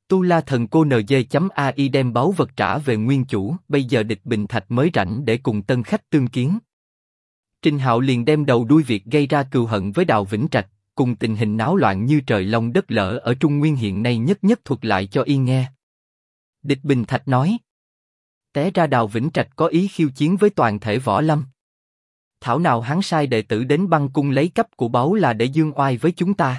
Tu La Thần Cô NG.AI đem báu vật trả về nguyên chủ, bây giờ Địch Bình Thạch mới rảnh để cùng tân khách tương kiến. Trình Hạo liền đem đầu đuôi việc gây ra cừu hận với Đào Vĩnh Trạch, cùng tình hình náo loạn như trời long đất lở ở Trung Nguyên hiện nay nhất nhất thuật lại cho y nghe. Địch Bình Thạch nói: té ra Đào Vĩnh Trạch có ý khiêu chiến với toàn thể võ lâm. Thảo nào hắn sai đệ tử đến băng cung lấy cắp của báu là để dương oai với chúng ta.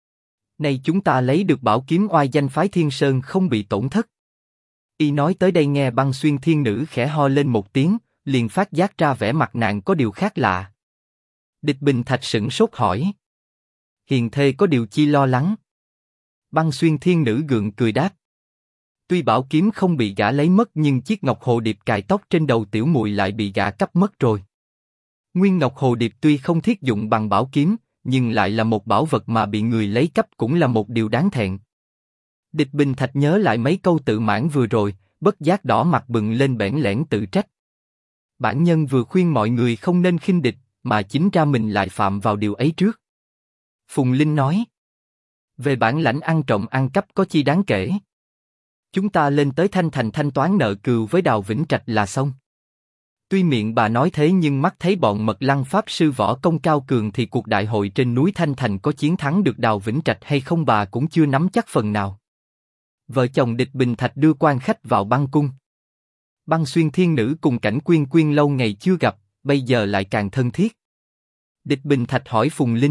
Nay chúng ta lấy được bảo kiếm oai danh phái Thiên Sơn không bị tổn thất. Y nói tới đây nghe Băng Xuyên Thiên Nữ khẽ ho lên một tiếng, liền phát giác ra vẻ mặt nàng có điều khác lạ. Địch Bình Thạch sửng sốt hỏi: hiền thê có điều chi lo lắng? Băng Xuyên Thiên Nữ gượng cười đáp: tuy bảo kiếm không bị gã lấy mất nhưng chiếc ngọc hồ điệp cài tóc trên đầu tiểu muội lại bị gã cắp mất rồi. Nguyên ngọc hồ điệp tuy không thiết dụng bằng bảo kiếm, nhưng lại là một bảo vật mà bị người lấy cắp cũng là một điều đáng thẹn. Địch Bình Thạch nhớ lại mấy câu tự mãn vừa rồi, bất giác đỏ mặt bừng lên bẽn lẽn tự trách. Bản nhân vừa khuyên mọi người không nên khinh địch, mà chính ra mình lại phạm vào điều ấy trước. Phùng Linh nói: về bản lãnh ăn trộm ăn cắp có chi đáng kể. Chúng ta lên tới Thanh Thành thanh toán nợ cừu với Đào Vĩnh Trạch là xong. Tuy miệng bà nói thế nhưng mắt thấy bọn Mật Lăng pháp sư võ công cao cường thì cuộc đại hội trên núi Thanh Thành có chiến thắng được Đào Vĩnh Trạch hay không bà cũng chưa nắm chắc phần nào. Vợ chồng Địch Bình Thạch đưa quan khách vào băng cung. Băng Xuyên Thiên Nữ cùng Cảnh Quyên Quyên lâu ngày chưa gặp, bây giờ lại càng thân thiết. Địch Bình Thạch hỏi Phùng Linh: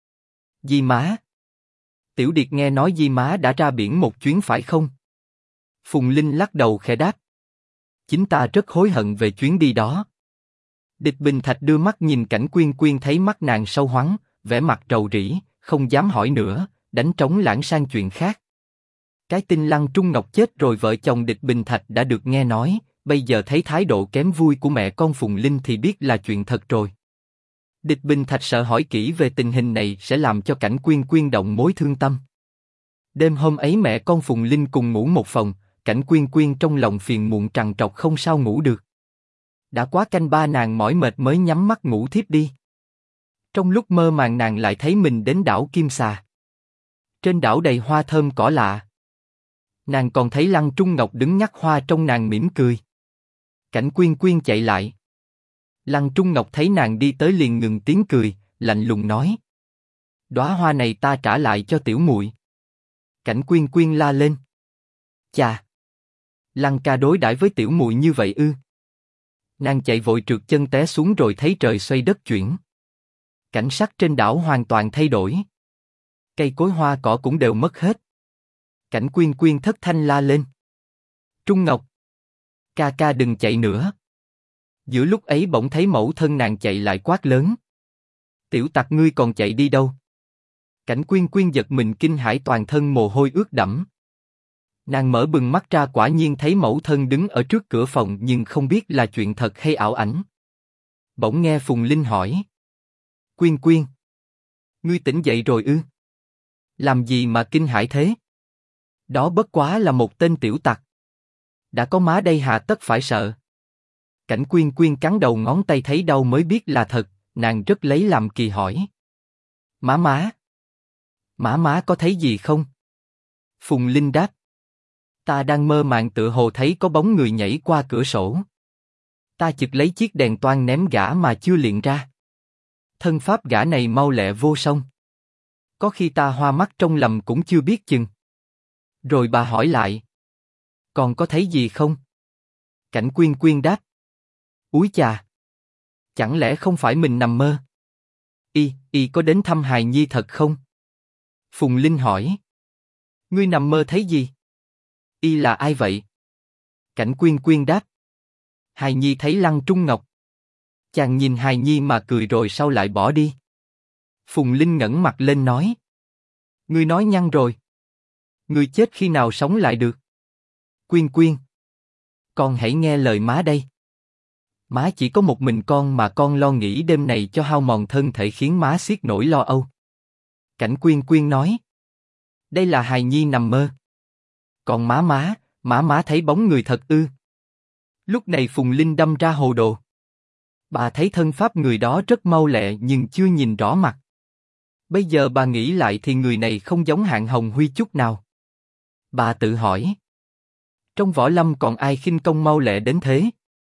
Di má, Tiểu Điệt nghe nói Di má đã ra biển một chuyến phải không? Phùng Linh lắc đầu khẽ đáp: chính ta rất hối hận về chuyến đi đó. Địch Bình Thạch đưa mắt nhìn Cảnh Quyên Quyên thấy mắt nàng sâu hoắm, vẻ mặt rầu rĩ, không dám hỏi nữa, đánh trống lãng sang chuyện khác. Cái tin Lăng Trung Ngọc chết rồi vợ chồng Địch Bình Thạch đã được nghe nói, bây giờ thấy thái độ kém vui của mẹ con Phùng Linh thì biết là chuyện thật rồi. Địch Bình Thạch sợ hỏi kỹ về tình hình này sẽ làm cho Cảnh Quyên Quyên động mối thương tâm. Đêm hôm ấy mẹ con Phùng Linh cùng ngủ một phòng, Cảnh Quyên Quyên trong lòng phiền muộn trằn trọc không sao ngủ được. Đã quá canh ba nàng mỏi mệt mới nhắm mắt ngủ thiếp đi. Trong lúc mơ màng nàng lại thấy mình đến đảo Kim Xà. Trên đảo đầy hoa thơm cỏ lạ. Nàng còn thấy Lăng Trung Ngọc đứng nhắc hoa trong nàng mỉm cười. Cảnh Quyên Quyên chạy lại. Lăng Trung Ngọc thấy nàng đi tới liền ngừng tiếng cười, lạnh lùng nói: đóa hoa này ta trả lại cho tiểu muội. Cảnh Quyên Quyên la lên: chà, Lăng ca đối đãi với tiểu muội như vậy ư? Nàng chạy vội trượt chân té xuống rồi thấy trời xoay đất chuyển. Cảnh sắc trên đảo hoàn toàn thay đổi. Cây cối hoa cỏ cũng đều mất hết. Cảnh Quyên Quyên thất thanh la lên: Trung Ngọc, ca ca đừng chạy nữa. Giữa lúc ấy bỗng thấy mẫu thân nàng chạy lại quát lớn: tiểu tặc ngươi còn chạy đi đâu? Cảnh Quyên Quyên giật mình kinh hãi toàn thân mồ hôi ướt đẫm. Nàng mở bừng mắt ra quả nhiên thấy mẫu thân đứng ở trước cửa phòng nhưng không biết là chuyện thật hay ảo ảnh. Bỗng nghe Phùng Linh hỏi: Quyên Quyên, ngươi tỉnh dậy rồi ư? Làm gì mà kinh hãi thế? Đó bất quá là một tên tiểu tặc. Đã có má đây hà tất phải sợ. Cảnh Quyên Quyên cắn đầu ngón tay thấy đau mới biết là thật, nàng rất lấy làm kỳ hỏi: má có thấy gì không? Phùng Linh đáp: ta đang mơ màng tựa hồ thấy có bóng người nhảy qua cửa sổ. Ta chực lấy chiếc đèn toan ném gã mà chưa luyện ra. Thân pháp gã này mau lẹ vô song. Có khi ta hoa mắt trong lầm cũng chưa biết chừng. Rồi bà hỏi lại: còn có thấy gì không? Cảnh Quyên Quyên đáp: úi chà, chẳng lẽ không phải mình nằm mơ? Y có đến thăm hài nhi thật không? Phùng Linh hỏi: ngươi nằm mơ thấy gì? Y là ai vậy? Cảnh Quyên Quyên đáp: hài nhi thấy Lăng Trung Ngọc. Chàng nhìn hài nhi mà cười rồi sau lại bỏ đi. Phùng Linh ngẩng mặt lên nói: ngươi nói nhăng rồi. Ngươi chết khi nào sống lại được? Quyên Quyên, con hãy nghe lời má đây. Má chỉ có một mình con mà con lo nghĩ đêm này cho hao mòn thân thể khiến má xiết nỗi lo âu. Cảnh Quyên Quyên nói: đây là hài nhi nằm mơ. Còn má thấy bóng người thật ư? Lúc này Phùng Linh đâm ra hồ đồ. Bà thấy thân pháp người đó rất mau lẹ nhưng chưa nhìn rõ mặt. Bây giờ bà nghĩ lại thì người này không giống Hạng Hồng Huy chút nào. Bà tự hỏi. Trong võ lâm còn ai khinh công mau lẹ đến thế?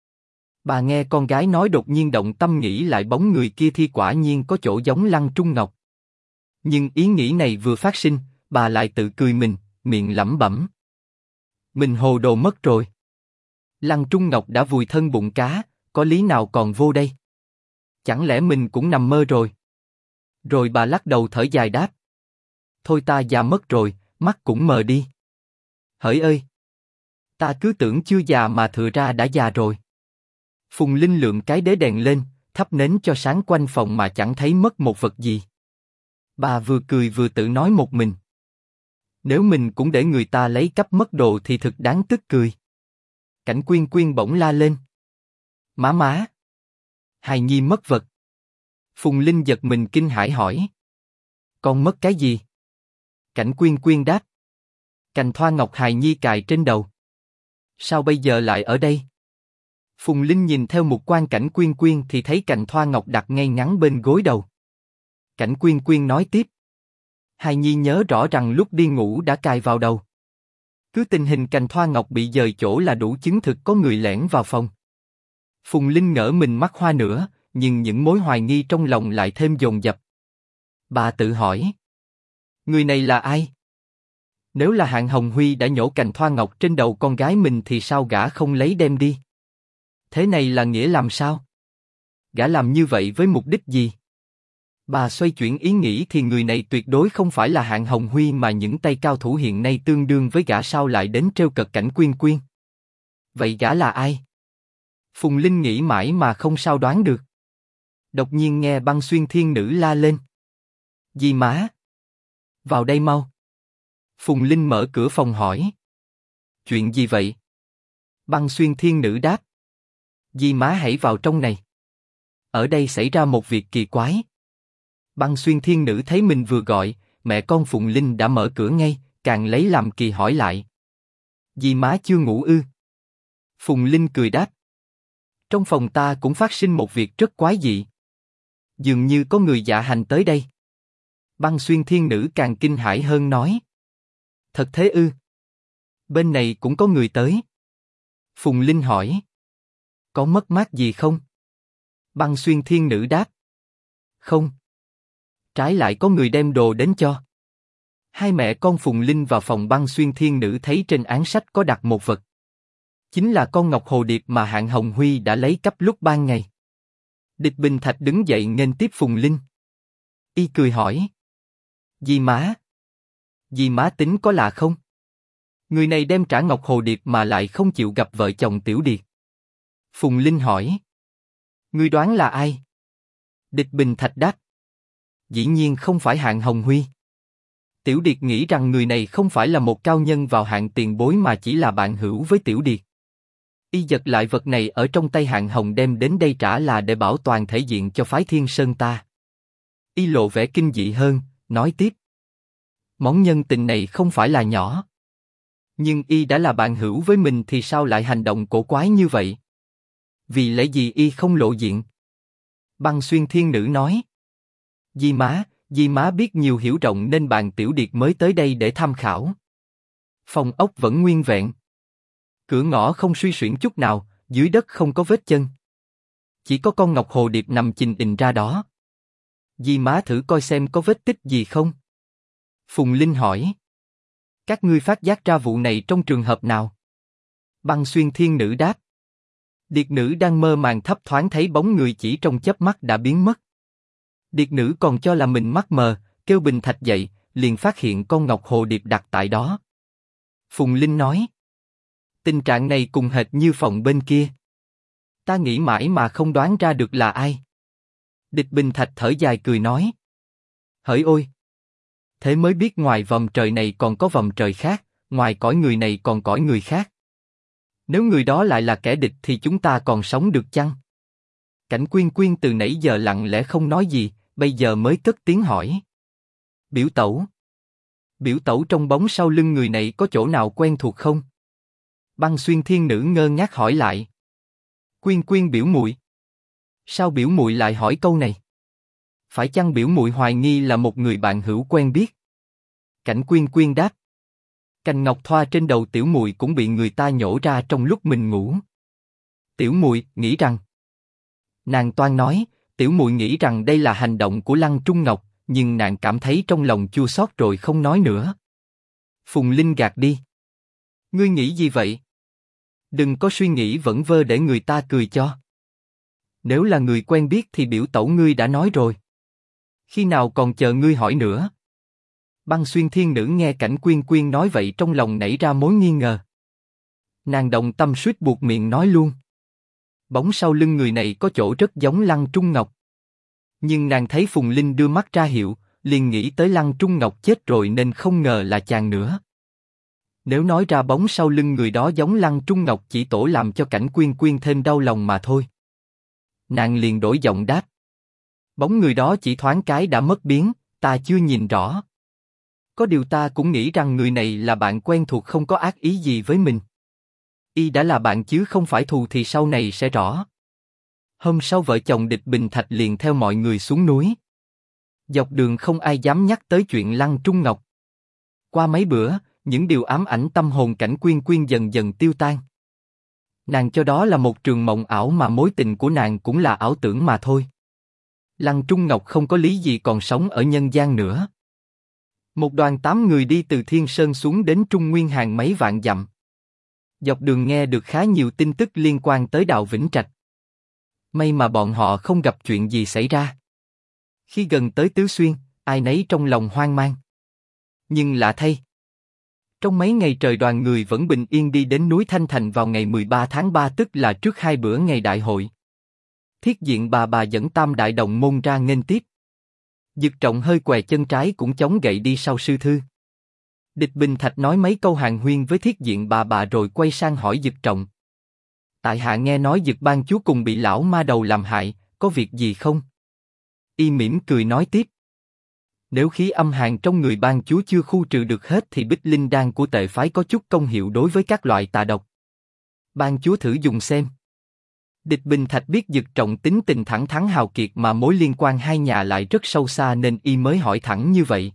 Bà nghe con gái nói đột nhiên động tâm nghĩ lại bóng người kia thì quả nhiên có chỗ giống Lăng Trung Ngọc. Nhưng ý nghĩ này vừa phát sinh, bà lại tự cười mình, miệng lẩm bẩm. Mình hồ đồ mất rồi. Lăng Trung Ngọc đã vùi thân bụng cá, có lý nào còn vô đây? Chẳng lẽ mình cũng nằm mơ rồi? Rồi bà lắc đầu thở dài đáp. Thôi ta già mất rồi, mắt cũng mờ đi. Hỡi ơi! Ta cứ tưởng chưa già mà thừa ra đã già rồi. Phùng Linh lượm cái đế đèn lên, thắp nến cho sáng quanh phòng mà chẳng thấy mất một vật gì. Bà vừa cười vừa tự nói một mình. Nếu mình cũng để người ta lấy cắp mất đồ thì thực đáng tức cười. Cảnh Quyên Quyên bỗng la lên. Má má! Hài nhi mất vật. Phùng Linh giật mình kinh hãi hỏi. Con mất cái gì? Cảnh Quyên Quyên đáp. Cành thoa ngọc hài nhi cài trên đầu. Sao bây giờ lại ở đây? Phùng Linh nhìn theo mục quan Cảnh Quyên Quyên thì thấy cành thoa ngọc đặt ngay ngắn bên gối đầu. Cảnh Quyên Quyên nói tiếp. Hài nhi nhớ rõ rằng lúc đi ngủ đã cài vào đầu. Cứ tình hình cành thoa ngọc bị dời chỗ là đủ chứng thực có người lẻn vào phòng. Phùng Linh ngỡ mình mắc hoa nữa, nhưng những mối hoài nghi trong lòng lại thêm dồn dập. Bà tự hỏi. Người này là ai? Nếu là Hạng Hồng Huy đã nhổ cành thoa ngọc trên đầu con gái mình thì sao gã không lấy đem đi? Thế này là nghĩa làm sao? Gã làm như vậy với mục đích gì? Bà xoay chuyển ý nghĩ thì người này tuyệt đối không phải là Hạng Hồng Huy mà những tay cao thủ hiện nay tương đương với gã sao lại đến trêu cợt Cảnh Quyên Quyên. Vậy gã là ai? Phùng Linh nghĩ mãi mà không sao đoán được. Đột nhiên nghe Băng Xuyên Thiên Nữ la lên. Dì má! Vào đây mau! Phùng Linh mở cửa phòng hỏi. Chuyện gì vậy? Băng Xuyên Thiên Nữ đáp. Dì má hãy vào trong này. Ở đây xảy ra một việc kỳ quái. Băng Xuyên Thiên Nữ thấy mình vừa gọi, mẹ con Phùng Linh đã mở cửa ngay, càng lấy làm kỳ hỏi lại. Dì má chưa ngủ ư? Phùng Linh cười đáp. Trong phòng ta cũng phát sinh một việc rất quái dị. Dường như có người dạ hành tới đây. Băng Xuyên Thiên Nữ càng kinh hãi hơn nói. Thật thế ư? Bên này cũng có người tới. Phùng Linh hỏi. Có mất mát gì không? Băng Xuyên Thiên Nữ đáp. Không. Trái lại có người đem đồ đến cho. Hai mẹ con Phùng Linh vào phòng Băng Xuyên Thiên Nữ thấy trên án sách có đặt một vật. Chính là con ngọc hồ điệp mà Hạng Hồng Huy đã lấy cắp lúc ban ngày. Địch Bình Thạch đứng dậy nghênh tiếp Phùng Linh. Y cười hỏi. Dì má! Dì má tính có lạ không? Người này đem trả ngọc hồ điệp mà lại không chịu gặp vợ chồng Tiểu Điệt. Phùng Linh hỏi. Ngươi đoán là ai? Địch Bình Thạch đáp. Dĩ nhiên không phải Hạng Hồng Huy. Tiểu Điệt nghĩ rằng người này không phải là một cao nhân vào hạng tiền bối mà chỉ là bạn hữu với Tiểu Điệt. Y giật lại vật này ở trong tay Hạng Hồng đem đến đây trả là để bảo toàn thể diện cho phái Thiên Sơn ta. Y lộ vẻ kinh dị hơn, nói tiếp. Món nhân tình này không phải là nhỏ. Nhưng Y đã là bạn hữu với mình thì sao lại hành động cổ quái như vậy? Vì lẽ gì Y không lộ diện? Băng Xuyên Thiên Nữ nói. Dì má biết nhiều hiểu rộng nên bạn Tiểu Điệt mới tới đây để tham khảo. Phòng ốc vẫn nguyên vẹn. Cửa ngõ không suy xuyển chút nào, dưới đất không có vết chân. Chỉ có con ngọc hồ điệp nằm chình ình ra đó. Dì má thử coi xem có vết tích gì không? Phùng Linh hỏi. Các ngươi phát giác ra vụ này trong trường hợp nào? Băng Xuyên Thiên Nữ đáp. Điệt nữ đang mơ màng thấp thoáng thấy bóng người chỉ trong chớp mắt đã biến mất. Điệt nữ còn cho là mình mắt mờ, kêu Bình Thạch dậy, liền phát hiện con ngọc hồ điệp đặt tại đó. Phùng Linh nói. Tình trạng này cùng hệt như phòng bên kia. Ta nghĩ mãi mà không đoán ra được là ai. Địch Bình Thạch thở dài cười nói. Hỡi ôi! Thế mới biết ngoài vòng trời này còn có vòng trời khác, ngoài cõi người này còn cõi người khác. Nếu người đó lại là kẻ địch thì chúng ta còn sống được chăng? Cảnh Quyên Quyên từ nãy giờ lặng lẽ không nói gì, bây giờ mới cất tiếng hỏi. Biểu tẩu. Biểu tẩu trong bóng sau lưng người này có chỗ nào quen thuộc không? Băng Xuyên Thiên Nữ ngơ ngác hỏi lại. Quyên Quyên biểu muội. Sao biểu muội lại hỏi câu này? Phải chăng biểu muội hoài nghi là một người bạn hữu quen biết? Cảnh Quyên Quyên đáp. Cành ngọc thoa trên đầu tiểu muội cũng bị người ta nhổ ra trong lúc mình ngủ. Tiểu muội nghĩ rằng, nàng toan nói, tiểu muội nghĩ rằng đây là hành động của Lăng Trung Ngọc, nhưng nàng cảm thấy trong lòng chua xót rồi không nói nữa. Phùng Linh gạt đi. Ngươi nghĩ gì vậy? Đừng có suy nghĩ vẩn vơ để người ta cười cho. Nếu là người quen biết thì biểu tẩu ngươi đã nói rồi. Khi nào còn chờ ngươi hỏi nữa? Băng Xuyên Thiên Nữ nghe Cảnh Quyên Quyên nói vậy trong lòng nảy ra mối nghi ngờ. Nàng động tâm suýt buộc miệng nói luôn. Bóng sau lưng người này có chỗ rất giống Lăng Trung Ngọc. Nhưng nàng thấy Phùng Linh đưa mắt ra hiệu, liền nghĩ tới Lăng Trung Ngọc chết rồi nên không ngờ là chàng nữa. Nếu nói ra bóng sau lưng người đó giống Lăng Trung Ngọc chỉ tổ làm cho Cảnh Quyên Quyên thêm đau lòng mà thôi. Nàng liền đổi giọng đáp. Bóng người đó chỉ thoáng cái đã mất biến, ta chưa nhìn rõ. Có điều ta cũng nghĩ rằng người này là bạn quen thuộc không có ác ý gì với mình. Y đã là bạn chứ không phải thù thì sau này sẽ rõ. Hôm sau vợ chồng Địch Bình Thạch liền theo mọi người xuống núi. Dọc đường không ai dám nhắc tới chuyện Lăng Trung Ngọc. Qua mấy bữa, những điều ám ảnh tâm hồn Cảnh Quyên Quyên dần dần tiêu tan. Nàng cho đó là một trường mộng ảo mà mối tình của nàng cũng là ảo tưởng mà thôi. Lăng Trung Ngọc không có lý gì còn sống ở nhân gian nữa. Một đoàn 8 người đi từ Thiên Sơn xuống đến Trung Nguyên hàng mấy vạn dặm. Dọc đường nghe được khá nhiều tin tức liên quan tới Đào Vĩnh Trạch. May mà bọn họ không gặp chuyện gì xảy ra. Khi gần tới Tứ Xuyên, ai nấy trong lòng hoang mang. Nhưng lạ thay, trong mấy ngày trời đoàn người vẫn bình yên đi đến núi Thanh Thành vào ngày 13 tháng 3 tức là trước 2 bữa ngày đại hội. Thiết Diện bà dẫn Tam Đại Đồng môn ra nghênh tiếp. Dực Trọng hơi què chân trái cũng chống gậy đi sau sư thư. Địch Bình Thạch nói mấy câu hàn huyên với Thiết Diện bà rồi quay sang hỏi Dực Trọng. Tại hạ nghe nói Dực Ban chúa cùng bị lão ma đầu làm hại, có việc gì không? Y mỉm cười nói tiếp. Nếu khí âm hàn trong người ban chúa chưa khu trừ được hết thì Bích Linh đan của tệ phái có chút công hiệu đối với các loại tà độc. Ban chúa thử dùng xem. Địch Bình Thạch biết Dực Trọng tính tình thẳng thắn hào kiệt mà mối liên quan hai nhà lại rất sâu xa nên y mới hỏi thẳng như vậy.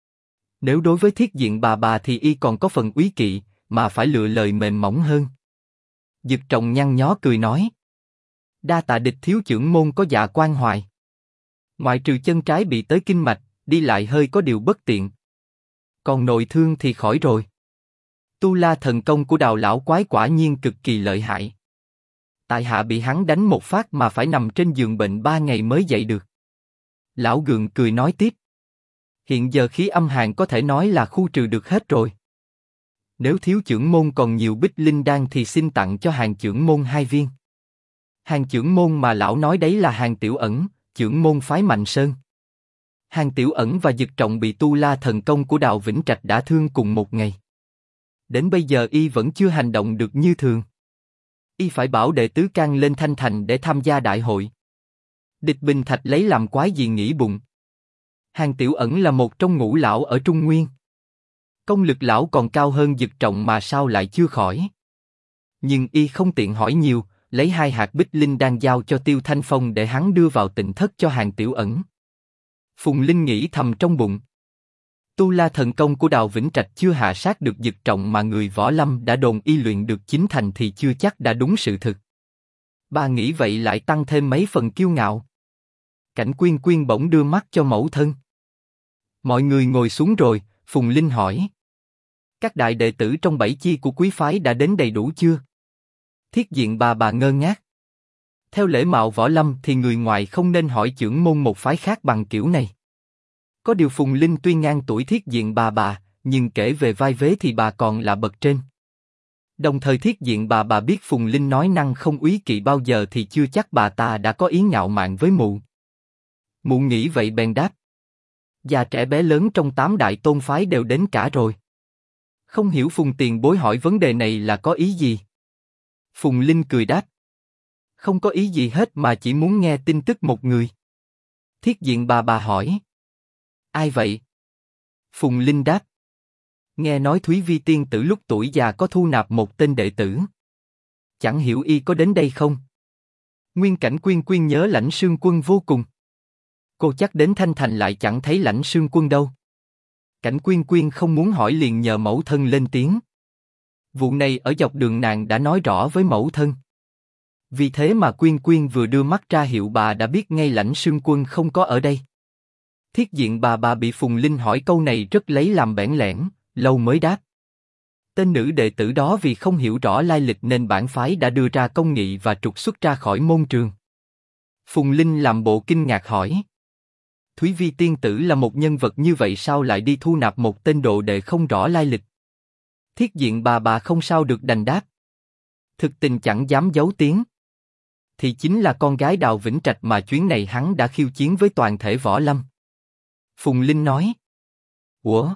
Nếu đối với Thiết Diện bà thì y còn có phần úy kỵ, mà phải lựa lời mềm mỏng hơn. Dực Trọng nhăn nhó cười nói. Đa tạ Địch thiếu trưởng môn có dạ quan hoài. Ngoại trừ chân trái bị tới kinh mạch, đi lại hơi có điều bất tiện. Còn nội thương thì khỏi rồi. Tu La thần công của Đào lão quái quả nhiên cực kỳ lợi hại. Tại hạ bị hắn đánh một phát mà phải nằm trên giường bệnh 3 ngày mới dậy được. Lão gượng cười nói tiếp. Hiện giờ khí âm hàn có thể nói là khu trừ được hết rồi. Nếu thiếu trưởng môn còn nhiều Bích Linh đan thì xin tặng cho Hàn trưởng môn 2 viên. Hàn trưởng môn mà lão nói đấy là Hàn Tiểu Ẩn, trưởng môn phái Mạnh Sơn. Hàn Tiểu Ẩn và Dực Trọng bị Tu La thần công của Đào Vĩnh Trạch đã thương cùng một ngày. Đến bây giờ y vẫn chưa hành động được như thường. Y phải bảo đệ tứ can lên Thanh Thành để tham gia đại hội. Địch Bình Thạch lấy làm quái gì nghĩ bụng. Hàn Tiểu Ẩn là một trong ngũ lão ở Trung Nguyên. Công lực lão còn cao hơn Dực Trọng mà sao lại chưa khỏi. Nhưng y không tiện hỏi nhiều, lấy 2 hạt Bích Linh đan giao cho Tiêu Thanh Phong để hắn đưa vào Tịnh Thất cho Hàn Tiểu Ẩn. Phùng Linh nghĩ thầm trong bụng. Tu La thần công của Đào Vĩnh Trạch chưa hạ sát được Dực Trọng mà người võ lâm đã đồn y luyện được 9 thành thì chưa chắc đã đúng sự thực. Bà nghĩ vậy lại tăng thêm mấy phần kiêu ngạo. Cảnh Quyên Quyên bỗng đưa mắt cho mẫu thân. Mọi người ngồi xuống rồi, Phùng Linh hỏi. Các đại đệ tử trong 7 chi của quý phái đã đến đầy đủ chưa? Thiết Diện bà ngơ ngác. Theo lễ mạo võ lâm thì người ngoài không nên hỏi trưởng môn một phái khác bằng kiểu này. Có điều Phùng Linh tuy ngang tuổi Thiết Diện bà, nhưng kể về vai vế thì bà còn là bậc trên. Đồng thời Thiết Diện bà biết Phùng Linh nói năng không úy kỵ bao giờ thì chưa chắc bà ta đã có ý ngạo mạn với mụ. Mụ nghĩ vậy bèn đáp. Già trẻ bé lớn trong 8 đại tôn phái đều đến cả rồi. Không hiểu Phùng tiền bối hỏi vấn đề này là có ý gì? Phùng Linh cười đáp. Không có ý gì hết mà chỉ muốn nghe tin tức một người. Thiết Diện bà hỏi. Ai vậy? Phùng Linh đáp. Nghe nói Thúy Vi tiên tử lúc tuổi già có thu nạp một tên đệ tử. Chẳng hiểu y có đến đây không? Nguyên Cảnh Quyên Quyên nhớ Lãnh Sương Quân vô cùng. Cô chắc đến Thanh Thành lại chẳng thấy Lãnh Sương Quân đâu. Cảnh Quyên Quyên không muốn hỏi liền nhờ mẫu thân lên tiếng. Vụ này ở dọc đường nàng đã nói rõ với mẫu thân. Vì thế mà Quyên Quyên vừa đưa mắt ra hiệu bà đã biết ngay Lãnh Sương Quân không có ở đây. Thiết diện bà bị Phùng Linh hỏi câu này rất lấy làm bẽn lẽn, lâu mới đáp. Tên nữ đệ tử đó vì không hiểu rõ lai lịch nên bản phái đã đưa ra công nghị và trục xuất ra khỏi môn trường. Phùng Linh làm bộ kinh ngạc hỏi. Thúy Vi tiên tử là một nhân vật như vậy sao lại đi thu nạp một tên đồ đệ không rõ lai lịch? Thiết diện bà không sao được đành đáp. Thực tình chẳng dám giấu tiếng. Thì chính là con gái Đào Vĩnh Trạch mà chuyến này hắn đã khiêu chiến với toàn thể võ lâm. Phùng Linh nói. Ủa?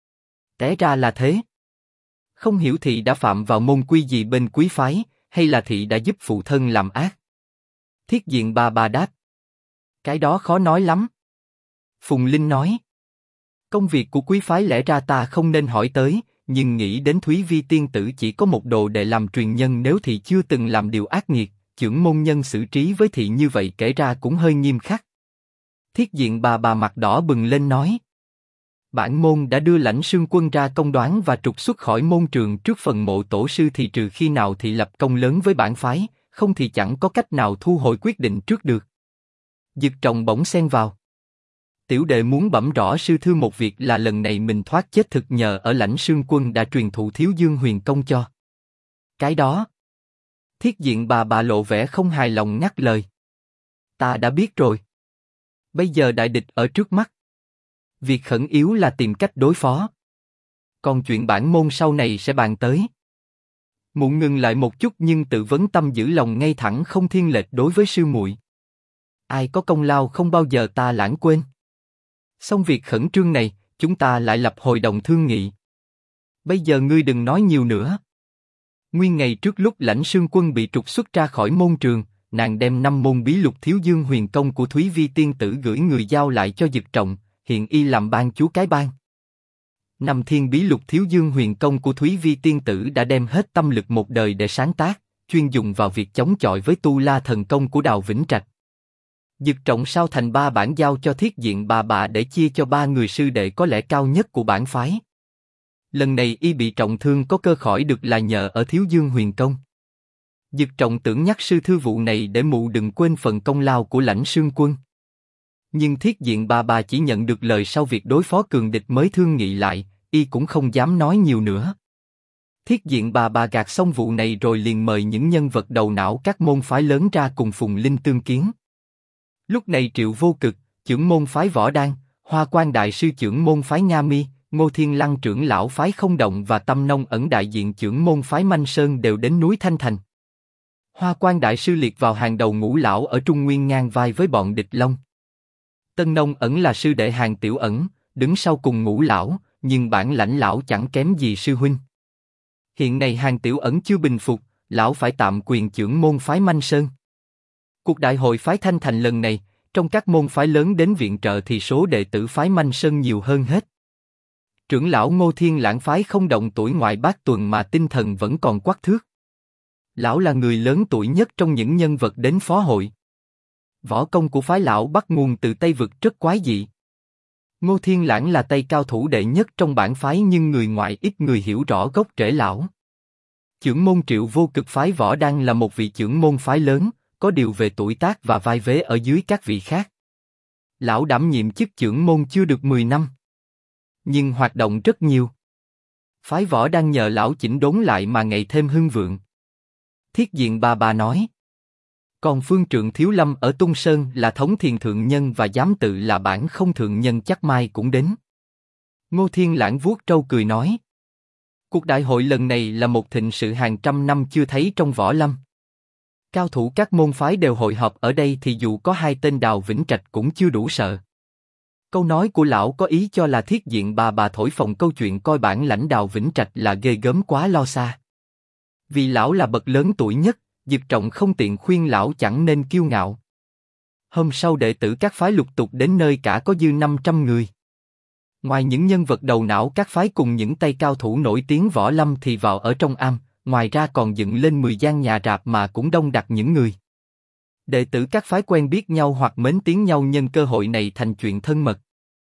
Té ra là thế. Không hiểu thị đã phạm vào môn quy gì bên quý phái, hay là thị đã giúp phụ thân làm ác? Thiết diện bà đáp. Cái đó khó nói lắm. Phùng Linh nói. Công việc của quý phái lẽ ra ta không nên hỏi tới, nhưng nghĩ đến Thúy Vi tiên tử chỉ có một đồ đệ làm truyền nhân, nếu thị chưa từng làm điều ác nghiệt, chưởng môn nhân xử trí với thị như vậy kể ra cũng hơi nghiêm khắc. Thiết diện bà mặt đỏ bừng lên nói. Bản môn đã đưa Lãnh Sương Quân ra công đoán và trục xuất khỏi môn trường trước phần mộ tổ sư, thì trừ khi nào thị lập công lớn với bản phái, không thì chẳng có cách nào thu hồi quyết định trước được. Dực Trọng bỗng xen vào. Tiểu đệ muốn bẩm rõ sư thư một việc là lần này mình thoát chết thực nhờ ở Lãnh Sương Quân đã truyền thụ Thiếu Dương Huyền Công cho. Cái đó. Thiết diện bà lộ vẻ không hài lòng ngắt lời. Ta đã biết rồi. Bây giờ đại địch ở trước mắt. Việc khẩn yếu là tìm cách đối phó. Còn chuyện bản môn sau này sẽ bàn tới. Muộn ngừng lại một chút nhưng tự vấn tâm giữ lòng ngay thẳng không thiên lệch đối với sư muội. Ai có công lao không bao giờ ta lãng quên. Xong việc khẩn trương này, chúng ta lại lập hội đồng thương nghị. Bây giờ ngươi đừng nói nhiều nữa. Nguyên ngày trước lúc Lãnh Sương Quân bị trục xuất ra khỏi môn trường, nàng đem 5 môn bí lục Thiếu Dương Huyền Công của Thúy Vi tiên tử gửi người giao lại cho Dực Trọng, hiện y làm ban chú cái ban. 5 thiên bí lục Thiếu Dương Huyền Công của Thúy Vi tiên tử đã đem hết tâm lực một đời để sáng tác, chuyên dùng vào việc chống chọi với Tu La thần công của Đào Vĩnh Trạch. Dực Trọng sao thành 3 bản giao cho thiết diện bà để chia cho 3 người sư đệ có lẽ cao nhất của bản phái. Lần này y bị trọng thương có cơ khỏi được là nhờ ở Thiếu Dương Huyền Công. Dực Trọng tưởng nhắc sư thư vụ này để mụ đừng quên phần công lao của Lãnh Sương Quân. Nhưng thiết diện bà chỉ nhận được lời sau việc đối phó cường địch mới thương nghị lại, y cũng không dám nói nhiều nữa. Thiết diện bà gạt xong vụ này rồi liền mời những nhân vật đầu não các môn phái lớn ra cùng Phùng Linh tương kiến. Lúc này Triệu Vô Cực, trưởng môn phái Võ Đan, Hoa Quan đại sư trưởng môn phái Nga Mi, Ngô Thiên Lăng trưởng lão phái Không Động và Tâm Nông ẩn đại diện trưởng môn phái Manh Sơn đều đến núi Thanh Thành. Hoa Quan đại sư liệt vào hàng đầu ngũ lão ở Trung Nguyên ngang vai với bọn địch Long. Tân Nông ẩn là sư đệ Hàng Tiểu Ẩn, đứng sau cùng ngũ lão, nhưng bản lãnh lão chẳng kém gì sư huynh. Hiện nay Hàng Tiểu Ẩn chưa bình phục, lão phải tạm quyền trưởng môn phái Manh Sơn. Cuộc đại hội phái Thanh Thành lần này, trong các môn phái lớn đến viện trợ thì số đệ tử phái Manh Sơn nhiều hơn hết. Trưởng lão Ngô Thiên Lãng phái Không Động tuổi ngoại bát tuần mà tinh thần vẫn còn quắc thước. Lão là người lớn tuổi nhất trong những nhân vật đến phó hội. Võ công của phái lão bắt nguồn từ Tây Vực rất quái dị. Ngô Thiên Lãng là Tây cao thủ đệ nhất trong bản phái nhưng người ngoại ít người hiểu rõ gốc rễ lão. Chưởng môn Triệu Vô Cực phái Võ Đan là một vị chưởng môn phái lớn, có điều về tuổi tác và vai vế ở dưới các vị khác. Lão đảm nhiệm chức chưởng môn chưa được 10 năm, nhưng hoạt động rất nhiều. Phái Võ Đan nhờ lão chỉnh đốn lại mà ngày thêm hưng vượng. Thiết diện bà nói. Còn phương trượng Thiếu Lâm ở Tung Sơn là thống thiền thượng nhân và giám tự là bản không thượng nhân chắc mai cũng đến. Ngô Thiên Lãng vuốt trâu cười nói. Cuộc đại hội lần này là một thịnh sự hàng trăm năm chưa thấy trong võ lâm. Cao thủ các môn phái đều hội họp ở đây thì dù có 2 tên Đào Vĩnh Trạch cũng chưa đủ sợ. Câu nói của lão có ý cho là thiết diện bà thổi phồng câu chuyện coi bản lãnh Đào Vĩnh Trạch là ghê gớm quá lo xa. Vì lão là bậc lớn tuổi nhất, Dực Trọng không tiện khuyên lão chẳng nên kiêu ngạo. Hôm sau đệ tử các phái lục tục đến nơi cả có dư 500 người. Ngoài những nhân vật đầu não các phái cùng những tay cao thủ nổi tiếng võ lâm thì vào ở trong am, ngoài ra còn dựng lên 10 gian nhà rạp mà cũng đông đặc những người. Đệ tử các phái quen biết nhau hoặc mến tiếng nhau nhân cơ hội này thành chuyện thân mật.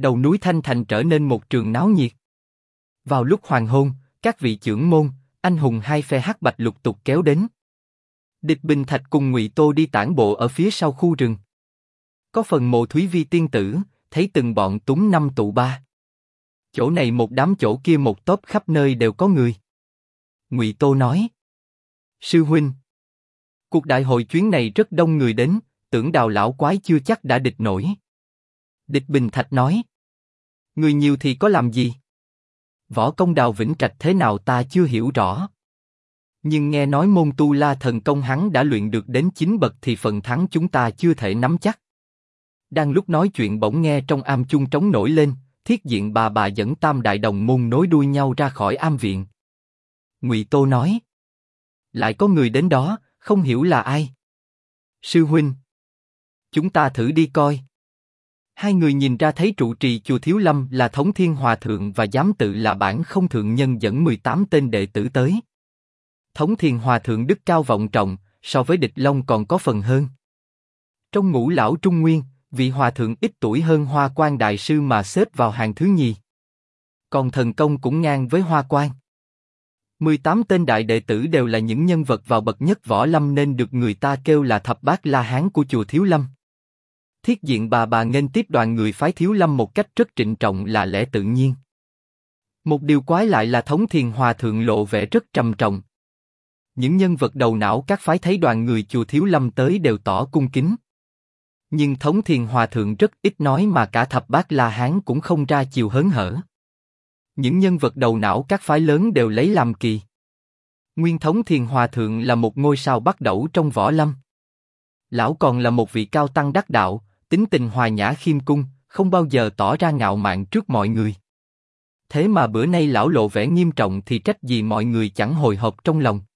Đầu núi Thanh Thành trở nên một trường náo nhiệt. Vào lúc hoàng hôn, các vị chưởng môn, anh hùng hai phe hắc bạch lục tục kéo đến. Địch Bình Thạch cùng Ngụy Tô đi tản bộ ở phía sau khu rừng. Có phần Mộ Thúy Vi tiên tử, thấy từng bọn túng năm tụ ba. Chỗ này một đám chỗ kia một tốp, khắp nơi đều có người. Ngụy Tô nói: Sư huynh, cuộc đại hội chuyến này rất đông người đến, tưởng Đào lão quái chưa chắc đã địch nổi. Địch Bình Thạch nói: Người nhiều thì có làm gì? Võ công Đào Vĩnh Trạch thế nào ta chưa hiểu rõ. Nhưng nghe nói môn tu la thần công hắn đã luyện được đến 9 bậc thì phần thắng chúng ta chưa thể nắm chắc. Đang lúc nói chuyện bỗng nghe trong am chuông trống nổi lên, Thiết Diện bà dẫn tam đại đồng môn nối đuôi nhau ra khỏi am viện. Ngụy Tô nói: Lại có người đến đó, không hiểu là ai. Sư huynh, chúng ta thử đi coi. Hai người nhìn ra thấy trụ trì chùa Thiếu Lâm là Thống Thiên Hòa Thượng và giám tự là Bản Không Thượng Nhân dẫn 18 tên đệ tử tới. Thống Thiên Hòa Thượng đức cao vọng trọng, so với Địch Long còn có phần hơn. Trong ngũ lão Trung Nguyên, vị Hòa Thượng ít tuổi hơn Hoa Quan Đại Sư mà xếp vào hàng thứ nhì. Còn thần công cũng ngang với Hoa Quan. 18 tên đại đệ tử đều là những nhân vật vào bậc nhất võ lâm nên được người ta kêu là thập bát la hán của chùa Thiếu Lâm. Thiết Diện bà nghênh tiếp đoàn người phái Thiếu Lâm một cách rất trịnh trọng là lẽ tự nhiên. Một điều quái lại là Thống Thiên Hòa Thượng lộ vẻ rất trầm trọng. Những nhân vật đầu não các phái thấy đoàn người chùa Thiếu Lâm tới đều tỏ cung kính. Nhưng Thống Thiên Hòa Thượng rất ít nói mà cả thập bát la hán cũng không ra chiều hớn hở. Những nhân vật đầu não các phái lớn đều lấy làm kỳ. Nguyên Thống Thiên Hòa Thượng là một ngôi sao bắt đẩu trong võ lâm. Lão còn là một vị cao tăng đắc đạo, tính tình hòa nhã khiêm cung, không bao giờ tỏ ra ngạo mạn trước mọi người. Thế mà bữa nay lão lộ vẻ nghiêm trọng thì trách gì mọi người chẳng hồi hộp trong lòng.